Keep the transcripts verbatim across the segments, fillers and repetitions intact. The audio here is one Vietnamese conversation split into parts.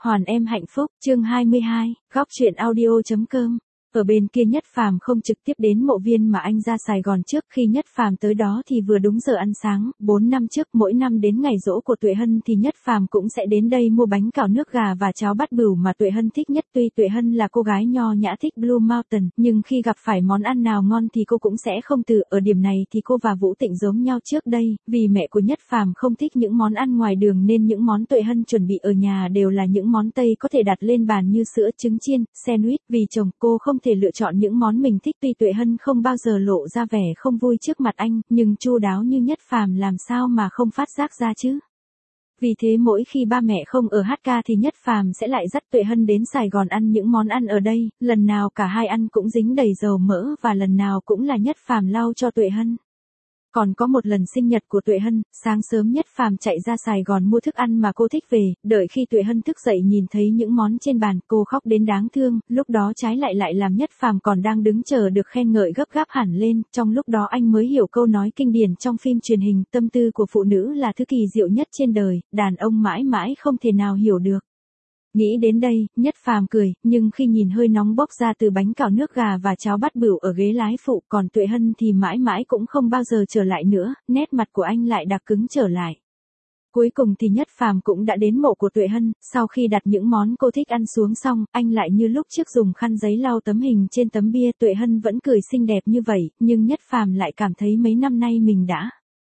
Hoàn em hạnh phúc, chương hai mươi hai, góc truyện audio chấm com. Ở bên kia Nhất Phàm không trực tiếp đến mộ viên mà anh ra Sài Gòn trước. Khi Nhất Phàm tới đó thì vừa đúng giờ ăn sáng. Bốn năm trước mỗi năm đến ngày giỗ của Tuệ Hân thì Nhất Phàm cũng sẽ đến đây mua bánh cào nước gà và cháo bát bửu mà Tuệ Hân thích nhất. Tuy Tuệ Hân là cô gái nho nhã thích Blue Mountain, nhưng khi gặp phải món ăn nào ngon thì cô cũng sẽ không từ. Ở điểm này thì cô và Vũ Tịnh giống nhau trước đây, vì mẹ của Nhất Phàm không thích những món ăn ngoài đường nên những món Tuệ Hân chuẩn bị ở nhà đều là những món Tây có thể đặt lên bàn như sữa, trứng chiên, sandwich. Vì chồng cô không thể lựa chọn những món mình thích. Tuy Tuệ Hân không bao giờ lộ ra vẻ không vui trước mặt anh, nhưng chu đáo như Nhất Phàm làm sao mà không phát giác ra chứ. Vì thế mỗi khi ba mẹ không ở hát ca thì Nhất Phàm sẽ lại dắt Tuệ Hân đến Sài Gòn ăn những món ăn ở đây. Lần nào cả hai ăn cũng dính đầy dầu mỡ và lần nào cũng là Nhất Phàm lau cho Tuệ Hân. Còn có một lần sinh nhật của Tuệ Hân, sáng sớm Nhất Phàm chạy ra Sài Gòn mua thức ăn mà cô thích về, đợi khi Tuệ Hân thức dậy nhìn thấy những món trên bàn, cô khóc đến đáng thương. Lúc đó trái lại lại làm Nhất Phàm còn đang đứng chờ được khen ngợi gấp gáp hẳn lên. Trong lúc đó anh mới hiểu câu nói kinh điển trong phim truyền hình, tâm tư của phụ nữ là thứ kỳ diệu nhất trên đời, đàn ông mãi mãi không thể nào hiểu được. Nghĩ đến đây, Nhất Phàm cười, nhưng khi nhìn hơi nóng bốc ra từ bánh cào nước gà và cháo bát bửu ở ghế lái phụ, còn Tuệ Hân thì mãi mãi cũng không bao giờ trở lại nữa, nét mặt của anh lại đặc cứng trở lại. Cuối cùng thì Nhất Phàm cũng đã đến mộ của Tuệ Hân. Sau khi đặt những món cô thích ăn xuống xong, anh lại như lúc trước dùng khăn giấy lau tấm hình trên tấm bia. Tuệ Hân vẫn cười xinh đẹp như vậy, nhưng Nhất Phàm lại cảm thấy mấy năm nay mình đã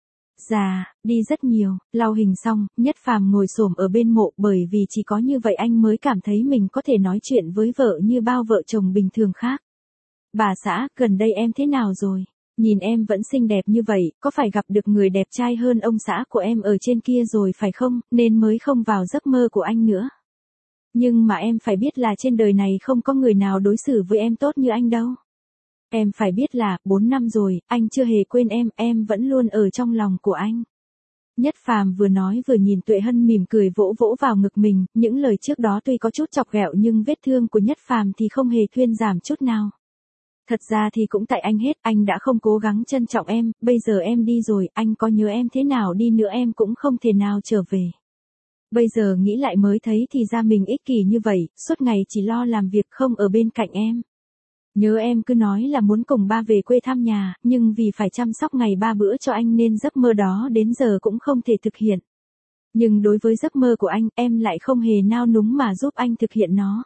già đi rất nhiều. Lau hình xong, Nhất Phàm ngồi xổm ở bên mộ, bởi vì chỉ có như vậy anh mới cảm thấy mình có thể nói chuyện với vợ như bao vợ chồng bình thường khác. Bà xã, gần đây em thế nào rồi? Nhìn em vẫn xinh đẹp như vậy, có phải gặp được người đẹp trai hơn ông xã của em ở trên kia rồi phải không, nên mới không vào giấc mơ của anh nữa? Nhưng mà em phải biết là trên đời này không có người nào đối xử với em tốt như anh đâu. Em phải biết là, bốn năm rồi, anh chưa hề quên em, em vẫn luôn ở trong lòng của anh. Nhất Phàm vừa nói vừa nhìn Tuệ Hân mỉm cười vỗ vỗ vào ngực mình, những lời trước đó tuy có chút chọc ghẹo nhưng vết thương của Nhất Phàm thì không hề thuyên giảm chút nào. Thật ra thì cũng tại anh hết, anh đã không cố gắng trân trọng em, bây giờ em đi rồi, anh có nhớ em thế nào đi nữa em cũng không thể nào trở về. Bây giờ nghĩ lại mới thấy thì ra mình ích kỷ như vậy, suốt ngày chỉ lo làm việc không ở bên cạnh em. Nhớ em cứ nói là muốn cùng ba về quê thăm nhà, nhưng vì phải chăm sóc ngày ba bữa cho anh nên giấc mơ đó đến giờ cũng không thể thực hiện. Nhưng đối với giấc mơ của anh, em lại không hề nao núng mà giúp anh thực hiện nó.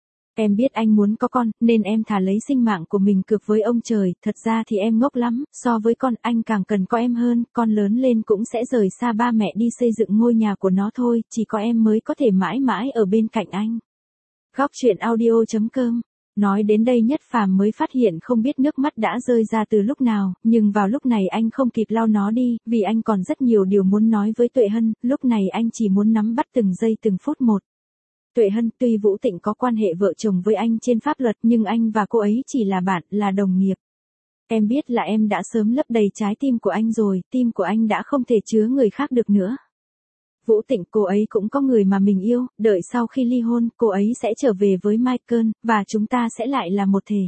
Em biết anh muốn có con, nên em thà lấy sinh mạng của mình cược với ông trời. Thật ra thì em ngốc lắm, so với con anh càng cần có em hơn, con lớn lên cũng sẽ rời xa ba mẹ đi xây dựng ngôi nhà của nó thôi, chỉ có em mới có thể mãi mãi ở bên cạnh anh. Góc truyện audio chấm com. Nói đến đây Nhất Phàm mới phát hiện không biết nước mắt đã rơi ra từ lúc nào, nhưng vào lúc này anh không kịp lau nó đi, vì anh còn rất nhiều điều muốn nói với Tuệ Hân, lúc này anh chỉ muốn nắm bắt từng giây từng phút một. Tuệ Hân, tuy Vũ Tịnh có quan hệ vợ chồng với anh trên pháp luật nhưng anh và cô ấy chỉ là bạn, là đồng nghiệp. Em biết là em đã sớm lấp đầy trái tim của anh rồi, tim của anh đã không thể chứa người khác được nữa. Vũ Tịnh, cô ấy cũng có người mà mình yêu, đợi sau khi ly hôn, cô ấy sẽ trở về với Michael, và chúng ta sẽ lại là một thể.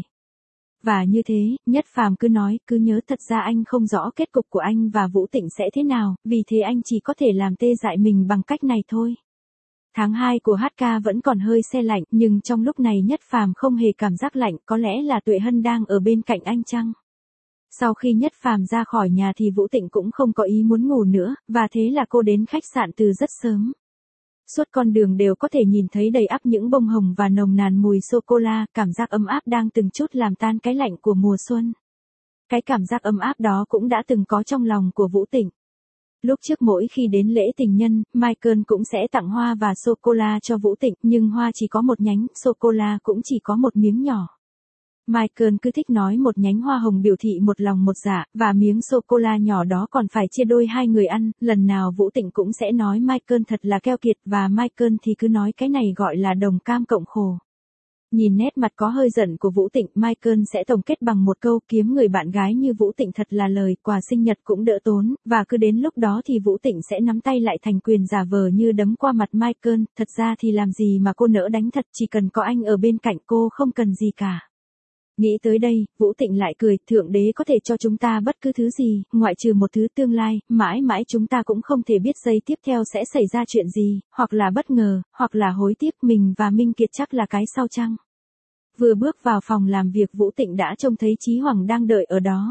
Và như thế, Nhất Phàm cứ nói, cứ nhớ thật ra anh không rõ kết cục của anh và Vũ Tịnh sẽ thế nào, vì thế anh chỉ có thể làm tê dại mình bằng cách này thôi. Tháng hai của hát ca vẫn còn hơi se lạnh, nhưng trong lúc này Nhất Phàm không hề cảm giác lạnh, có lẽ là Tuệ Hân đang ở bên cạnh anh chăng? Sau khi Nhất Phàm ra khỏi nhà thì Vũ Tịnh cũng không có ý muốn ngủ nữa, và thế là cô đến khách sạn từ rất sớm. Suốt con đường đều có thể nhìn thấy đầy ắp những bông hồng và nồng nàn mùi sô-cô-la, cảm giác ấm áp đang từng chút làm tan cái lạnh của mùa xuân. Cái cảm giác ấm áp đó cũng đã từng có trong lòng của Vũ Tịnh. Lúc trước mỗi khi đến lễ tình nhân, Michael cũng sẽ tặng hoa và sô-cô-la cho Vũ Tịnh, nhưng hoa chỉ có một nhánh, sô-cô-la cũng chỉ có một miếng nhỏ. Michael cứ thích nói một nhánh hoa hồng biểu thị một lòng một dạ, và miếng sô-cô-la nhỏ đó còn phải chia đôi hai người ăn, lần nào Vũ Tịnh cũng sẽ nói Michael thật là keo kiệt, và Michael thì cứ nói cái này gọi là đồng cam cộng khổ. Nhìn nét mặt có hơi giận của Vũ Tịnh, Michael sẽ tổng kết bằng một câu, kiếm người bạn gái như Vũ Tịnh thật là lời, quà sinh nhật cũng đỡ tốn, và cứ đến lúc đó thì Vũ Tịnh sẽ nắm tay lại thành quyền giả vờ như đấm qua mặt Michael, thật ra thì làm gì mà cô nỡ đánh thật, chỉ cần có anh ở bên cạnh cô không cần gì cả. Nghĩ tới đây, Vũ Tịnh lại cười, Thượng Đế có thể cho chúng ta bất cứ thứ gì, ngoại trừ một thứ tương lai, mãi mãi chúng ta cũng không thể biết giây tiếp theo sẽ xảy ra chuyện gì, hoặc là bất ngờ, hoặc là hối tiếc. Mình và Minh Kiệt chắc là cái sau chăng? Vừa bước vào phòng làm việc Vũ Tịnh đã trông thấy Chí Hoàng đang đợi ở đó.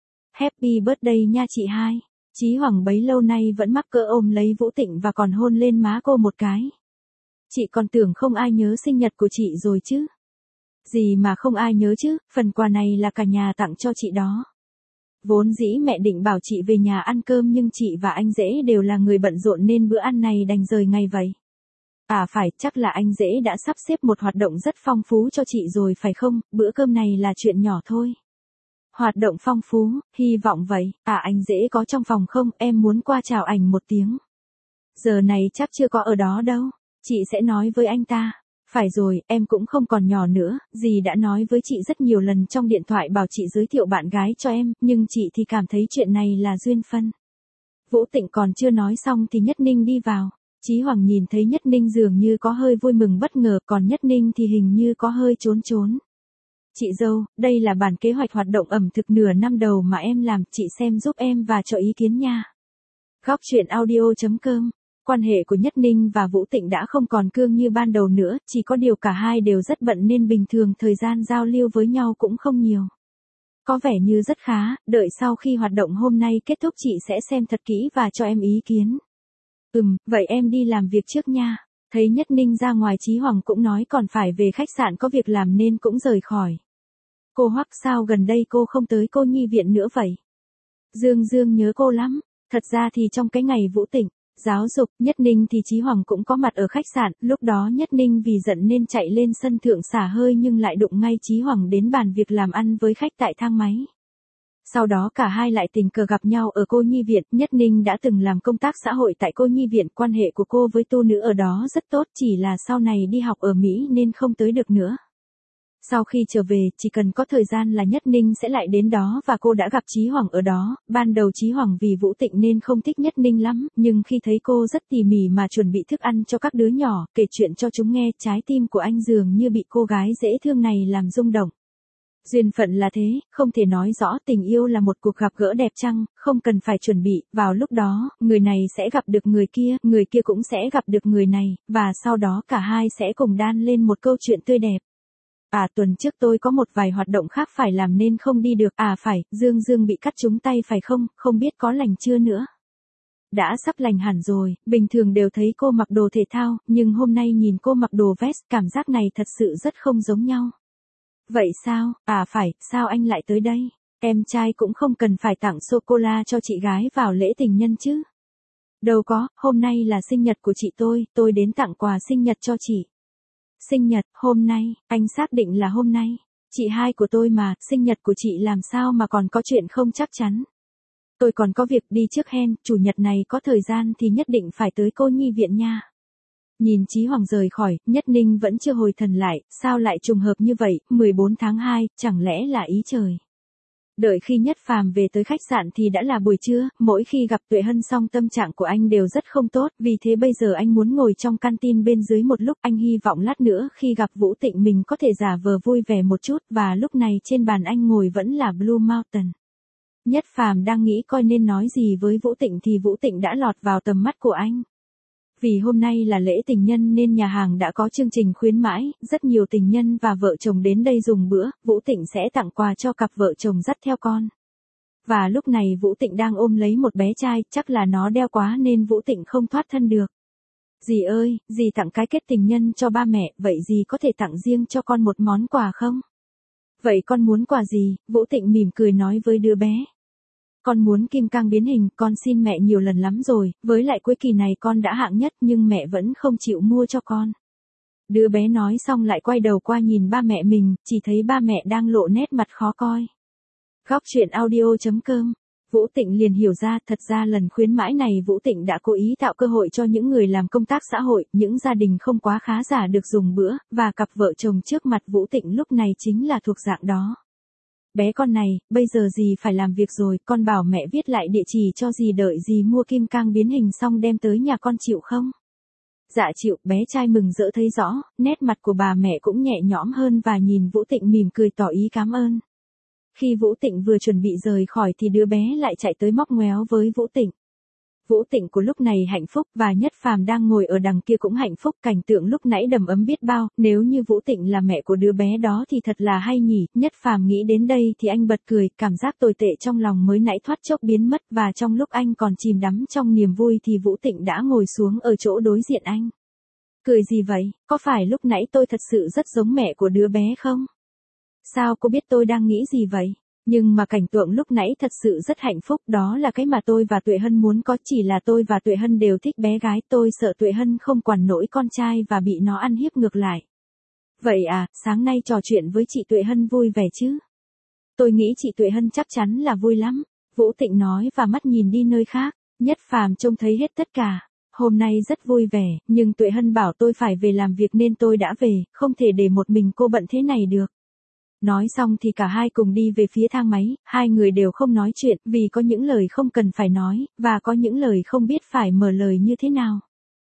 Happy birthday nha chị hai. Chí Hoàng bấy lâu nay vẫn mắc cỡ ôm lấy Vũ Tịnh và còn hôn lên má cô một cái. Chị còn tưởng không ai nhớ sinh nhật của chị rồi chứ. Gì mà không ai nhớ chứ, phần quà này là cả nhà tặng cho chị đó. Vốn dĩ mẹ định bảo chị về nhà ăn cơm nhưng chị và anh Dễ đều là người bận rộn nên bữa ăn này đành rời ngày vậy. À phải, chắc là anh Dễ đã sắp xếp một hoạt động rất phong phú cho chị rồi phải không, bữa cơm này là chuyện nhỏ thôi. Hoạt động phong phú, hy vọng vậy, à anh Dễ có trong phòng không, em muốn qua chào ảnh một tiếng. Giờ này chắc chưa có ở đó đâu, chị sẽ nói với anh ta. Phải rồi, em cũng không còn nhỏ nữa, dì đã nói với chị rất nhiều lần trong điện thoại bảo chị giới thiệu bạn gái cho em, nhưng chị thì cảm thấy chuyện này là duyên phận. Vũ Tịnh còn chưa nói xong thì Nhất Ninh đi vào. Chí Hoàng nhìn thấy Nhất Ninh dường như có hơi vui mừng bất ngờ, còn Nhất Ninh thì hình như có hơi trốn trốn. Chị dâu, đây là bản kế hoạch hoạt động ẩm thực nửa năm đầu mà em làm, chị xem giúp em và cho ý kiến nha. Góc truyện audio chấm com. Quan hệ của Nhất Ninh và Vũ Tịnh đã không còn cương như ban đầu nữa, chỉ có điều cả hai đều rất bận nên bình thường thời gian giao lưu với nhau cũng không nhiều. Có vẻ như rất khá, đợi sau khi hoạt động hôm nay kết thúc chị sẽ xem thật kỹ và cho em ý kiến. Ừm, vậy em đi làm việc trước nha. Thấy Nhất Ninh ra ngoài Chí Hoàng cũng nói còn phải về khách sạn có việc làm nên cũng rời khỏi. Cô Hoắc sao gần đây cô không tới cô nhi viện nữa vậy? Dương Dương nhớ cô lắm. Thật ra thì trong cái ngày Vũ Tịnh giáo dục Nhất Ninh thì Chí Hoàng cũng có mặt ở khách sạn, lúc đó Nhất Ninh vì giận nên chạy lên sân thượng xả hơi nhưng lại đụng ngay Chí Hoàng đến bàn việc làm ăn với khách tại thang máy. Sau đó cả hai lại tình cờ gặp nhau ở cô nhi viện, Nhất Ninh đã từng làm công tác xã hội tại cô nhi viện, quan hệ của cô với tu nữ ở đó rất tốt, chỉ là sau này đi học ở Mỹ nên không tới được nữa. Sau khi trở về, chỉ cần có thời gian là Nhất Ninh sẽ lại đến đó và cô đã gặp Chí Hoàng ở đó. Ban đầu Chí Hoàng vì Vũ Tịnh nên không thích Nhất Ninh lắm, nhưng khi thấy cô rất tỉ mỉ mà chuẩn bị thức ăn cho các đứa nhỏ, kể chuyện cho chúng nghe, trái tim của anh dường như bị cô gái dễ thương này làm rung động. Duyên phận là thế, không thể nói rõ, tình yêu là một cuộc gặp gỡ đẹp chăng, không cần phải chuẩn bị, vào lúc đó, người này sẽ gặp được người kia, người kia cũng sẽ gặp được người này, và sau đó cả hai sẽ cùng đan lên một câu chuyện tươi đẹp. À tuần trước tôi có một vài hoạt động khác phải làm nên không đi được, à phải, Dương Dương bị cắt trúng tay phải không, không biết có lành chưa nữa. Đã sắp lành hẳn rồi, bình thường đều thấy cô mặc đồ thể thao, nhưng hôm nay nhìn cô mặc đồ vest, cảm giác này thật sự rất không giống nhau. Vậy sao, à phải, sao anh lại tới đây? Em trai cũng không cần phải tặng sô-cô-la cho chị gái vào lễ tình nhân chứ. Đâu có, hôm nay là sinh nhật của chị tôi, tôi đến tặng quà sinh nhật cho chị. Sinh nhật, hôm nay, anh xác định là hôm nay. Chị hai của tôi mà, sinh nhật của chị làm sao mà còn có chuyện không chắc chắn. Tôi còn có việc đi trước hen, chủ nhật này có thời gian thì nhất định phải tới cô nhi viện nha. Nhìn Chí Hoàng rời khỏi, Nhất Ninh vẫn chưa hồi thần lại, sao lại trùng hợp như vậy, mười bốn tháng hai, chẳng lẽ là ý trời. Đợi khi Nhất Phàm về tới khách sạn thì đã là buổi trưa, mỗi khi gặp Tuệ Hân xong tâm trạng của anh đều rất không tốt, vì thế bây giờ anh muốn ngồi trong canteen bên dưới một lúc, anh hy vọng lát nữa khi gặp Vũ Tịnh mình có thể giả vờ vui vẻ một chút, và lúc này trên bàn anh ngồi vẫn là Blue Mountain. Nhất Phàm đang nghĩ coi nên nói gì với Vũ Tịnh thì Vũ Tịnh đã lọt vào tầm mắt của anh. Vì hôm nay là lễ tình nhân nên nhà hàng đã có chương trình khuyến mãi, rất nhiều tình nhân và vợ chồng đến đây dùng bữa, Vũ Tịnh sẽ tặng quà cho cặp vợ chồng dắt theo con. Và lúc này Vũ Tịnh đang ôm lấy một bé trai, chắc là nó đeo quá nên Vũ Tịnh không thoát thân được. Dì ơi, dì tặng cái kết tình nhân cho ba mẹ, vậy dì có thể tặng riêng cho con một món quà không? Vậy con muốn quà gì? Vũ Tịnh mỉm cười nói với đứa bé. Con muốn kim cang biến hình, con xin mẹ nhiều lần lắm rồi, với lại cuối kỳ này con đã hạng nhất nhưng mẹ vẫn không chịu mua cho con. Đứa bé nói xong lại quay đầu qua nhìn ba mẹ mình, chỉ thấy ba mẹ đang lộ nét mặt khó coi. Góc truyện audio chấm com. Vũ Tịnh liền hiểu ra, thật ra lần khuyến mãi này Vũ Tịnh đã cố ý tạo cơ hội cho những người làm công tác xã hội, những gia đình không quá khá giả được dùng bữa, và cặp vợ chồng trước mặt Vũ Tịnh lúc này chính là thuộc dạng đó. Bé con này, bây giờ dì phải làm việc rồi, con bảo mẹ viết lại địa chỉ cho dì đợi dì mua kim cang biến hình xong đem tới nhà con chịu không? Dạ chịu, bé trai mừng rỡ thấy rõ, nét mặt của bà mẹ cũng nhẹ nhõm hơn và nhìn Vũ Tịnh mỉm cười tỏ ý cảm ơn. Khi Vũ Tịnh vừa chuẩn bị rời khỏi thì đứa bé lại chạy tới móc ngoéo với Vũ Tịnh. Vũ Tịnh của lúc này hạnh phúc và Nhất Phàm đang ngồi ở đằng kia cũng hạnh phúc, cảnh tượng lúc nãy đầm ấm biết bao, nếu như Vũ Tịnh là mẹ của đứa bé đó thì thật là hay nhỉ. Nhất Phàm nghĩ đến đây thì anh bật cười, cảm giác tồi tệ trong lòng mới nãy thoát chốc biến mất và trong lúc anh còn chìm đắm trong niềm vui thì Vũ Tịnh đã ngồi xuống ở chỗ đối diện anh. Cười gì vậy, có phải lúc nãy tôi thật sự rất giống mẹ của đứa bé không? Sao cô biết tôi đang nghĩ gì vậy? Nhưng mà cảnh tượng lúc nãy thật sự rất hạnh phúc, đó là cái mà tôi và Tuệ Hân muốn có, chỉ là tôi và Tuệ Hân đều thích bé gái, tôi sợ Tuệ Hân không quản nổi con trai và bị nó ăn hiếp ngược lại. Vậy à, sáng nay trò chuyện với chị Tuệ Hân vui vẻ chứ? Tôi nghĩ chị Tuệ Hân chắc chắn là vui lắm, Vũ Tịnh nói và mắt nhìn đi nơi khác. Nhất Phàm trông thấy hết tất cả. Hôm nay rất vui vẻ, nhưng Tuệ Hân bảo tôi phải về làm việc nên tôi đã về, không thể để một mình cô bận thế này được. Nói xong thì cả hai cùng đi về phía thang máy, hai người đều không nói chuyện, vì có những lời không cần phải nói, và có những lời không biết phải mở lời như thế nào.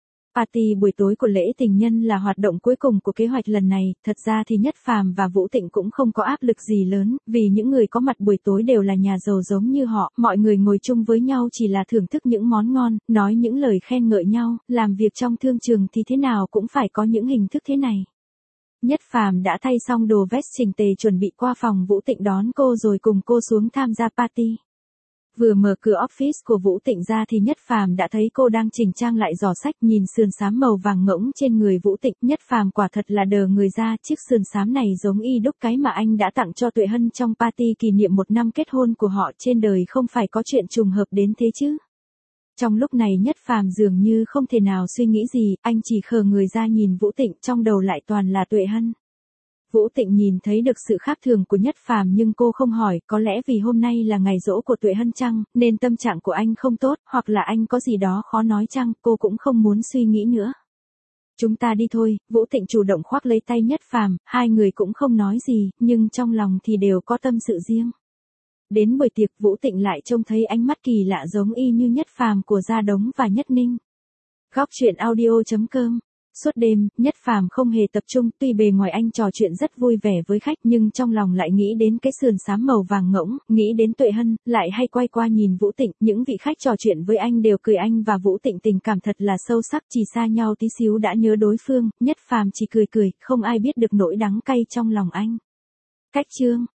Party buổi tối của lễ tình nhân là hoạt động cuối cùng của kế hoạch lần này, thật ra thì Nhất Phàm và Vũ Tịnh cũng không có áp lực gì lớn, vì những người có mặt buổi tối đều là nhà giàu giống như họ, mọi người ngồi chung với nhau chỉ là thưởng thức những món ngon, nói những lời khen ngợi nhau, làm việc trong thương trường thì thế nào cũng phải có những hình thức thế này. Nhất Phàm đã thay xong đồ vest chỉnh tề chuẩn bị qua phòng Vũ Tịnh đón cô rồi cùng cô xuống tham gia party. Vừa mở cửa office của Vũ Tịnh ra thì Nhất Phàm đã thấy cô đang chỉnh trang lại giỏ sách, nhìn sườn xám màu vàng ngỗng trên người Vũ Tịnh, Nhất Phàm quả thật là đờ người ra, chiếc sườn xám này giống y đúc cái mà anh đã tặng cho Tuệ Hân trong party kỷ niệm một năm kết hôn của họ, trên đời không phải có chuyện trùng hợp đến thế chứ. Trong lúc này Nhất Phàm dường như không thể nào suy nghĩ gì, anh chỉ khờ người ra nhìn Vũ Tịnh, trong đầu lại toàn là Tuệ Hân. Vũ Tịnh nhìn thấy được sự khác thường của Nhất Phàm nhưng cô không hỏi, có lẽ vì hôm nay là ngày giỗ của Tuệ Hân chăng, nên tâm trạng của anh không tốt, hoặc là anh có gì đó khó nói chăng, cô cũng không muốn suy nghĩ nữa. Chúng ta đi thôi, Vũ Tịnh chủ động khoác lấy tay Nhất Phàm, hai người cũng không nói gì, nhưng trong lòng thì đều có tâm sự riêng. Đến buổi tiệc Vũ Tịnh lại trông thấy ánh mắt kỳ lạ giống y như Nhất Phàm của Gia Đống và Nhất Ninh. Góc truyện audio chấm com. Suốt đêm, Nhất Phàm không hề tập trung, tuy bề ngoài anh trò chuyện rất vui vẻ với khách nhưng trong lòng lại nghĩ đến cái sườn xám màu vàng ngỗng, nghĩ đến Tuệ Hân, lại hay quay qua nhìn Vũ Tịnh, những vị khách trò chuyện với anh đều cười, anh và Vũ Tịnh tình cảm thật là sâu sắc, chỉ xa nhau tí xíu đã nhớ đối phương, Nhất Phàm chỉ cười cười, không ai biết được nỗi đắng cay trong lòng anh. Cách chương